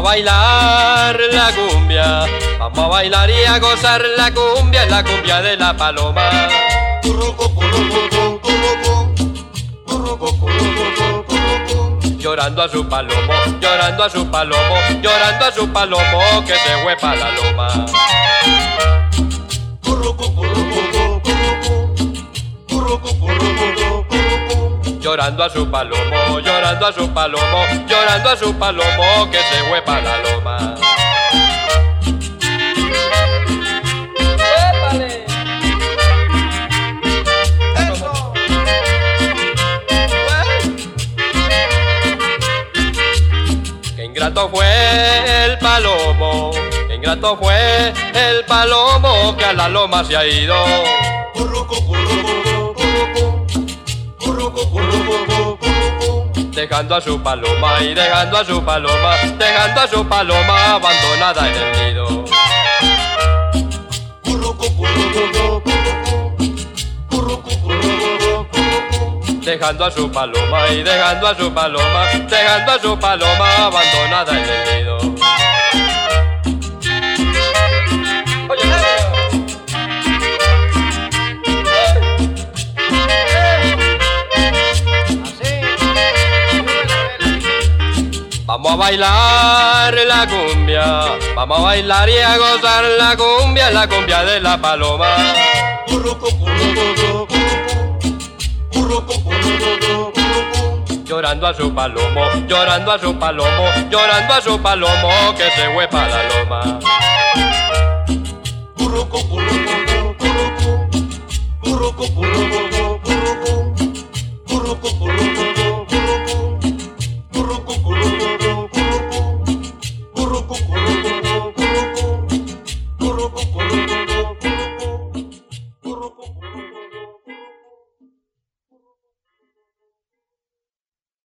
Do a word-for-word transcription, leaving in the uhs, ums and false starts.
bailar la cumbia, vamos a bailar y a gozar la cumbia, la cumbia de la paloma. Llorando a su palomo, llorando a su palomo, llorando a su palomo que se fue pa' la loma. Llorando a su palomo, llorando a su palomo, llorando a su palomo que se fue pa' la loma. ¡Épale! ¡Eso! ¡Qué ingrato fue el palomo! ¡Qué ingrato fue el palomo que a la loma se ha ido! Dejando a su paloma y dejando a su paloma, dejando a su paloma abandonada en el nido. Dejando a su paloma y dejando a su paloma, dejando a su paloma abandonada en el nido. Vamos a bailar la cumbia, vamos a bailar y a gozar la cumbia, la cumbia de la paloma. Llorando a su palomo, llorando a su palomo, llorando a su palomo que se fue pa' la loma. Puro